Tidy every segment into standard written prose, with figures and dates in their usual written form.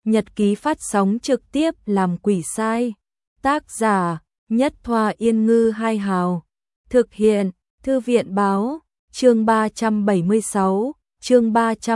Nhật ký phát sóng trực tiếp làm quỷ sai. Tác giả Nhất Thoa Yên Ngư Hai Hào. Thực hiện Thư viện Báo. Chương 376, chương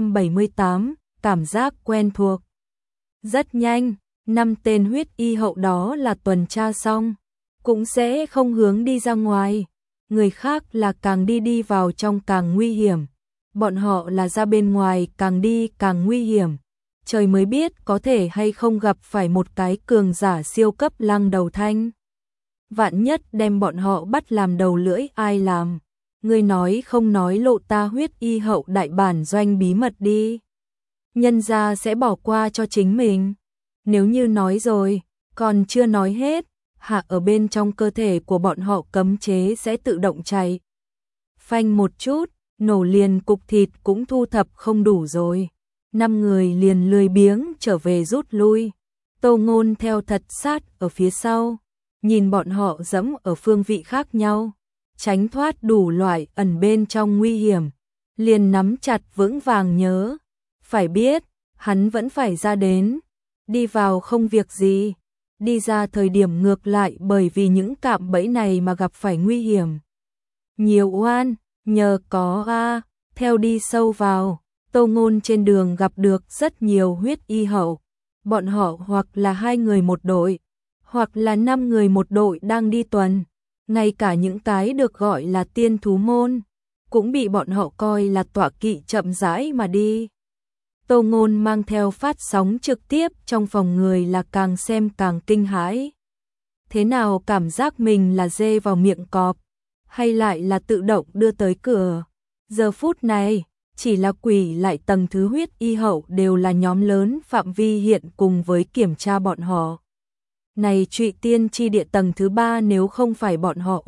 378, cảm giác quen thuộc. Rất nhanh, 5 tên huyết y hậu đó là tuần tra xong, cũng sẽ không hướng đi ra ngoài. Người khác là càng đi vào trong càng nguy hiểm. Bọn họ là ra bên ngoài càng đi càng nguy hiểm. Trời mới biết có thể hay không gặp phải một cái cường giả siêu cấp lăng đầu thanh. Vạn nhất đem bọn họ bắt làm đầu lưỡi ai làm. Ngươi nói không nói lộ ta huyết y hậu đại bản doanh bí mật đi. Nhân gia sẽ bỏ qua cho chính mình. Nếu như nói rồi, còn chưa nói hết, hạ ở bên trong cơ thể của bọn họ cấm chế sẽ tự động chạy. Phanh một chút, nổ liền cục thịt cũng thu thập không đủ rồi. 5 người liền lười biếng trở về rút lui. Tô Ngôn theo thật sát ở phía sau, nhìn bọn họ dẫm ở phương vị khác nhau, tránh thoát đủ loại ẩn bên trong nguy hiểm, liền nắm chặt vững vàng nhớ. Phải biết, hắn vẫn phải ra đến, đi vào không việc gì, đi ra thời điểm ngược lại bởi vì những cạm bẫy này mà gặp phải nguy hiểm. Nhiều oan, nhờ có theo đi sâu vào. Tô Ngôn trên đường gặp được rất nhiều huyết y hậu, bọn họ hoặc là 2 người một đội, hoặc là 5 người một đội đang đi tuần, ngay cả những cái được gọi là tiên thú môn, cũng bị bọn họ coi là tọa kỵ chậm rãi mà đi. Tô Ngôn mang theo phát sóng trực tiếp trong phòng người là càng xem càng kinh hãi. Thế nào cảm giác mình là dê vào miệng cọp, hay lại là tự động đưa tới cửa. Giờ phút này, chỉ là quỷ lại tầng thứ huyết y hậu đều là nhóm lớn phạm vi hiện cùng với kiểm tra bọn họ. Này trụy tiên chi địa tầng thứ 3 nếu không phải bọn họ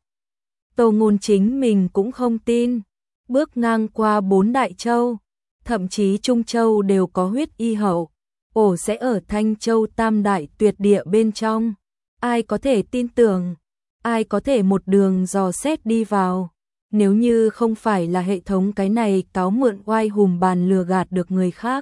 Tô Ngôn chính mình cũng không tin. Bước ngang qua 4 đại châu, thậm chí Trung Châu đều có huyết y hậu. Sẽ ở Thanh Châu tam đại tuyệt địa bên trong. Ai có thể tin tưởng, ai có thể một đường dò xét đi vào. Nếu như không phải là hệ thống cái này cáo mượn oai hùm bàn lừa gạt được người khác,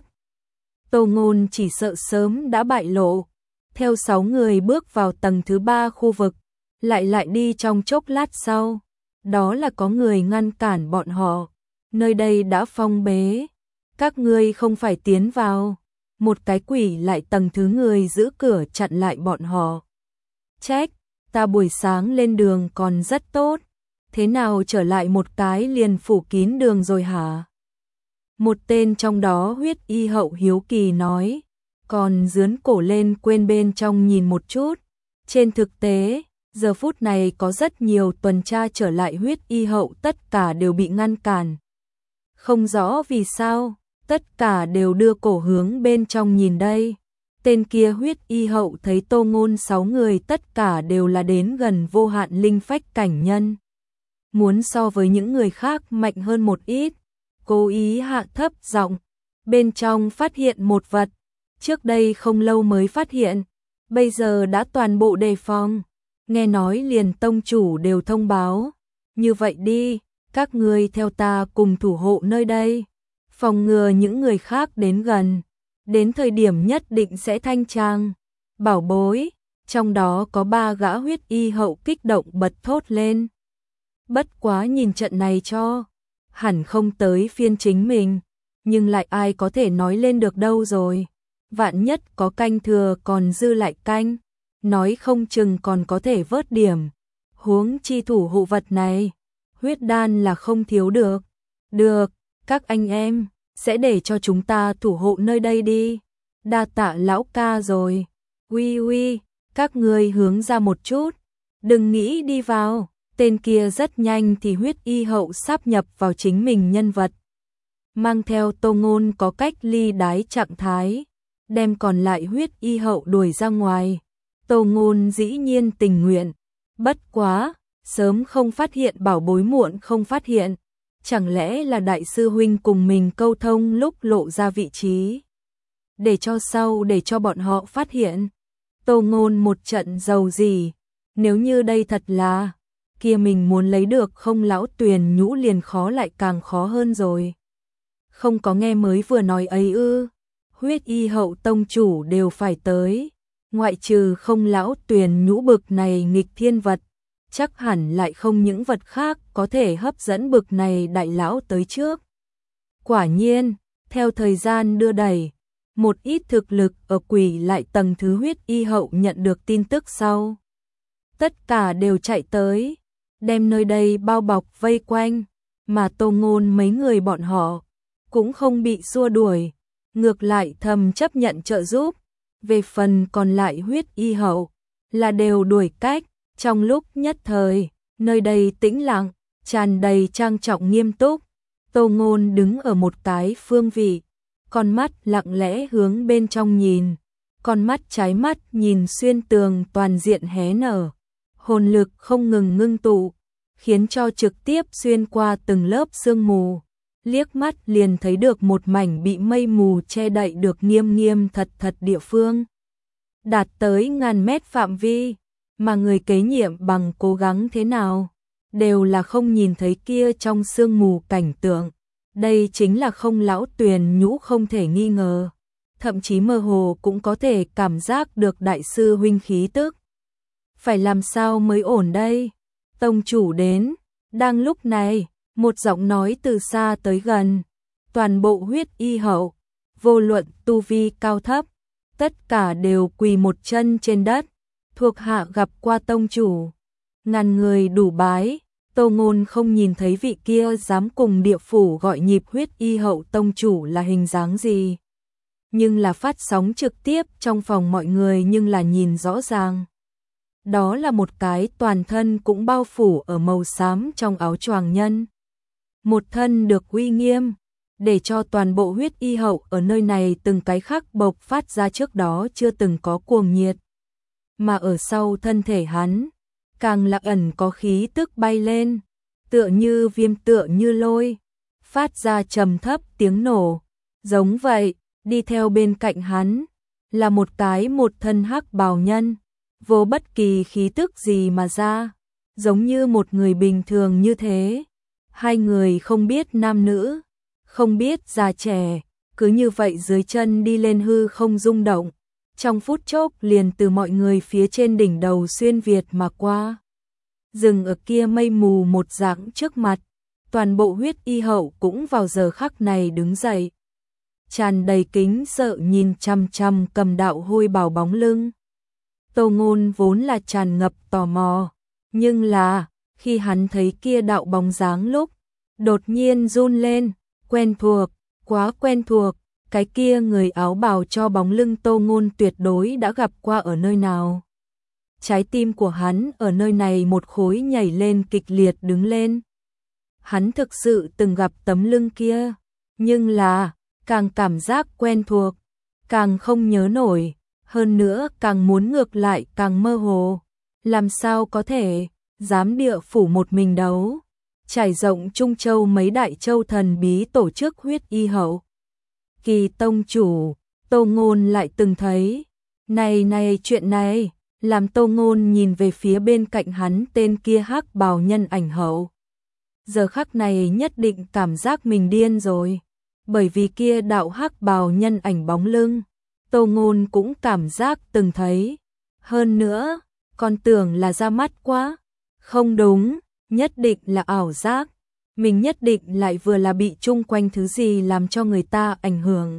Tô Ngôn chỉ sợ sớm đã bại lộ. Theo 6 người bước vào tầng thứ 3 khu vực, lại đi trong chốc lát sau, đó là có người ngăn cản bọn họ. Nơi đây đã phong bế, các ngươi không phải tiến vào. Một cái quỷ lại tầng thứ người giữ cửa chặn lại bọn họ. Trách, ta buổi sáng lên đường còn rất tốt, thế nào trở lại một cái liền phủ kín đường rồi hả? Một tên trong đó huyết y hậu hiếu kỳ nói, còn dướn cổ lên quên bên trong nhìn một chút. Trên thực tế, giờ phút này có rất nhiều tuần tra trở lại huyết y hậu tất cả đều bị ngăn cản. Không rõ vì sao, tất cả đều đưa cổ hướng bên trong nhìn đây. Tên kia huyết y hậu thấy Tô Ngôn 6 người tất cả đều là đến gần vô hạn linh phách cảnh nhân. Muốn so với những người khác mạnh hơn một ít, cố ý hạ thấp giọng. Bên trong phát hiện một vật, trước đây không lâu mới phát hiện, bây giờ đã toàn bộ đề phòng. Nghe nói liền tông chủ đều thông báo. Như vậy đi, các ngươi theo ta cùng thủ hộ nơi đây, phòng ngừa những người khác đến gần. Đến thời điểm nhất định sẽ thanh trang. Bảo bối, trong đó có 3 gã huyết y hậu kích động bật thốt lên. Bất quá nhìn trận này cho, hẳn không tới phiên chính mình, nhưng lại ai có thể nói lên được đâu rồi. Vạn nhất có canh thừa còn dư lại canh, nói không chừng còn có thể vớt điểm. Huống chi thủ hộ vật này, huyết đan là không thiếu được. Được, các anh em, sẽ để cho chúng ta thủ hộ nơi đây đi. Đa tạ lão ca rồi. Uy, các ngươi hướng ra một chút, đừng nghĩ đi vào. Tên kia rất nhanh thì huyết y hậu sáp nhập vào chính mình nhân vật. Mang theo Tô Ngôn có cách ly đái trạng thái, đem còn lại huyết y hậu đuổi ra ngoài. Tô Ngôn dĩ nhiên tình nguyện. Bất quá, sớm không phát hiện bảo bối muộn không phát hiện. Chẳng lẽ là đại sư huynh cùng mình câu thông lúc lộ ra vị trí, để cho sau để cho bọn họ phát hiện. Tô Ngôn một trận giàu gì, nếu như đây thật là, kia mình muốn lấy được không lão Tuyền Nhũ liền khó lại càng khó hơn rồi. Không có nghe mới vừa nói ấy ư? huyết y hậu tông chủ đều phải tới, ngoại trừ không lão Tuyền Nhũ bực này nghịch thiên vật, chắc hẳn lại không những vật khác có thể hấp dẫn bực này đại lão tới trước. Quả nhiên, theo thời gian đưa đẩy, một ít thực lực ở quỷ lại tầng thứ huyết y hậu nhận được tin tức sau. Tất cả đều chạy tới, đem nơi đây bao bọc vây quanh, mà Tô Ngôn mấy người bọn họ cũng không bị xua đuổi, ngược lại thầm chấp nhận trợ giúp. Về phần còn lại huyết y hậu là đều đuổi cách, trong lúc nhất thời, nơi đây tĩnh lặng, tràn đầy trang trọng nghiêm túc. Tô Ngôn đứng ở một cái phương vị, con mắt lặng lẽ hướng bên trong nhìn, con mắt trái mắt nhìn xuyên tường toàn diện hé nở, hồn lực không ngừng ngưng tụ, khiến cho trực tiếp xuyên qua từng lớp sương mù, liếc mắt liền thấy được một mảnh bị mây mù che đậy được nghiêm nghiêm thật thật địa phương. Đạt tới ngàn mét phạm vi, mà người kế nhiệm bằng cố gắng thế nào, đều là không nhìn thấy kia trong sương mù cảnh tượng. Đây chính là không lão Tuyền Nhũ không thể nghi ngờ, thậm chí mơ hồ cũng có thể cảm giác được đại sư huynh khí tức. Phải làm sao mới ổn đây? Tông chủ đến, đang lúc này, một giọng nói từ xa tới gần, toàn bộ huyết y hậu, vô luận tu vi cao thấp, tất cả đều quỳ một chân trên đất, thuộc hạ gặp qua tông chủ. Ngàn người đủ bái, Tô Ngôn không nhìn thấy vị kia dám cùng địa phủ gọi nhịp huyết y hậu tông chủ là hình dáng gì. Nhưng là phát sóng trực tiếp trong phòng mọi người nhưng là nhìn rõ ràng. Đó là một cái toàn thân cũng bao phủ ở màu xám trong áo choàng nhân. Một thân được uy nghiêm, để cho toàn bộ huyết y hậu ở nơi này từng cái khắc bộc phát ra trước đó chưa từng có cuồng nhiệt. Mà ở sau thân thể hắn, càng là ẩn có khí tức bay lên, tựa như viêm tựa như lôi, phát ra trầm thấp tiếng nổ. Giống vậy, đi theo bên cạnh hắn, là một cái một thân hắc bào nhân, vô bất kỳ khí tức gì mà ra, giống như một người bình thường như thế. Hai người không biết nam nữ, không biết già trẻ, cứ như vậy dưới chân đi lên hư không rung động, trong phút chốc liền từ mọi người phía trên đỉnh đầu xuyên việt mà qua. Dừng ở kia mây mù một dạng trước mặt, toàn bộ huyết y hậu cũng vào giờ khắc này đứng dậy. Tràn đầy kính sợ nhìn chăm chăm cầm đạo hôi bào bóng lưng. Tô Ngôn vốn là tràn ngập tò mò, nhưng là, khi hắn thấy kia đạo bóng dáng lúc, đột nhiên run lên, quen thuộc, quá quen thuộc, cái kia người áo bào cho bóng lưng Tô Ngôn tuyệt đối đã gặp qua ở nơi nào. Trái tim của hắn ở nơi này một khối nhảy lên kịch liệt đứng lên. Hắn thực sự từng gặp tấm lưng kia, nhưng là, càng cảm giác quen thuộc, càng không nhớ nổi, hơn nữa càng muốn ngược lại càng mơ hồ. Làm sao có thể, dám địa phủ một mình đấu, trải rộng Trung Châu mấy đại châu thần bí tổ chức huyết y hậu. Kỳ tông chủ, Tô Ngôn lại từng thấy, này chuyện này, làm Tô Ngôn nhìn về phía bên cạnh hắn tên kia hắc bào nhân ảnh hậu. Giờ khắc này nhất định cảm giác mình điên rồi, bởi vì kia đạo hắc bào nhân ảnh bóng lưng, Tô Ngôn cũng cảm giác từng thấy. Hơn nữa, còn tưởng là ra mắt quá, không đúng, nhất định là ảo giác. Mình nhất định lại vừa là bị chung quanh thứ gì làm cho người ta ảnh hưởng.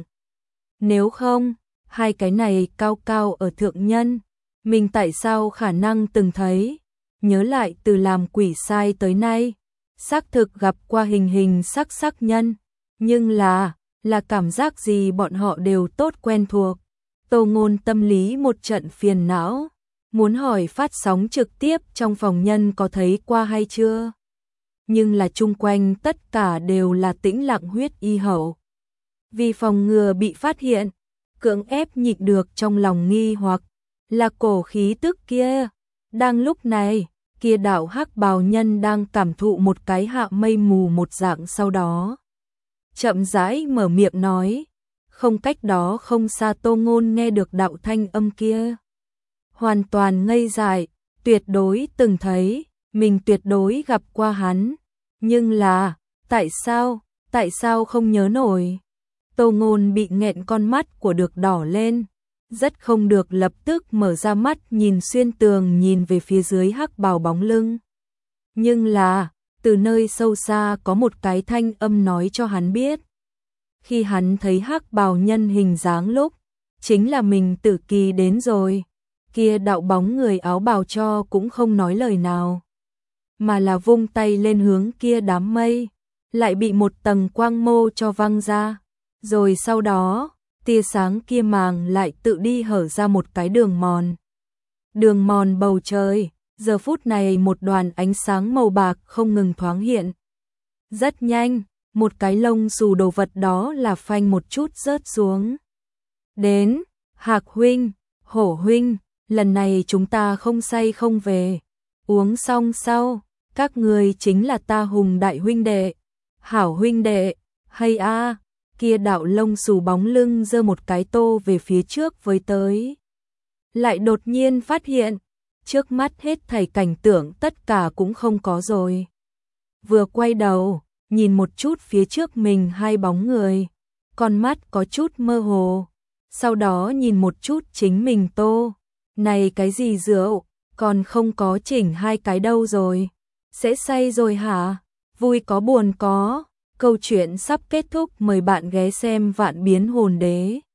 Nếu không, hai cái này cao cao ở thượng nhân, mình tại sao khả năng từng thấy. Nhớ lại từ làm quỷ sai tới nay, xác thực gặp qua hình hình sắc nhân, nhưng là cảm giác gì bọn họ đều tốt quen thuộc. Tô Ngôn tâm lý một trận phiền não, muốn hỏi phát sóng trực tiếp trong phòng nhân có thấy qua hay chưa. Nhưng là chung quanh tất cả đều là tĩnh lặng huyết y hậu. Vì phòng ngừa bị phát hiện, cưỡng ép nhịn được trong lòng nghi hoặc, là cổ khí tức kia. Đang lúc này, kia đạo hắc bào nhân đang cảm thụ một cái hạ mây mù một dạng sau đó. Chậm rãi mở miệng nói, không cách đó không xa Tô Ngôn nghe được đạo thanh âm kia. Hoàn toàn ngây dại, tuyệt đối từng thấy, mình tuyệt đối gặp qua hắn. Nhưng là, tại sao không nhớ nổi? Tô Ngôn bị nghẹn con mắt của được đỏ lên, rất không được lập tức mở ra mắt nhìn xuyên tường nhìn về phía dưới hắc bào bóng lưng. Nhưng là, từ nơi sâu xa có một cái thanh âm nói cho hắn biết. Khi hắn thấy hắc bào nhân hình dáng lúc, chính là mình Tử Kỳ đến rồi. Kia đạo bóng người áo bào cho cũng không nói lời nào, mà là vung tay lên hướng kia đám mây, lại bị một tầng quang mô cho văng ra. Rồi sau đó, tia sáng kia màng lại tự đi hở ra một cái đường mòn. Đường mòn bầu trời, giờ phút này một đoàn ánh sáng màu bạc không ngừng thoáng hiện. Rất nhanh, một cái lông xù đồ vật đó là phanh một chút rớt xuống. Đến, Hạc huynh, Hổ huynh, lần này chúng ta không say không về. Uống xong sau, các người chính là ta Hùng đại huynh đệ, Hảo huynh đệ, hay a. Kia đạo lông xù bóng lưng giơ một cái tô về phía trước với tới. Lại đột nhiên phát hiện, trước mắt hết thảy cảnh tượng tất cả cũng không có rồi. Vừa quay đầu, nhìn một chút phía trước mình hai bóng người, con mắt có chút mơ hồ. Sau đó nhìn một chút chính mình tô, này cái gì rượu, còn không có chỉnh hai cái đâu rồi. Sẽ say rồi hả? Vui có buồn có. Câu chuyện sắp kết thúc, mời bạn ghé xem Vạn Biến Hồn Đế.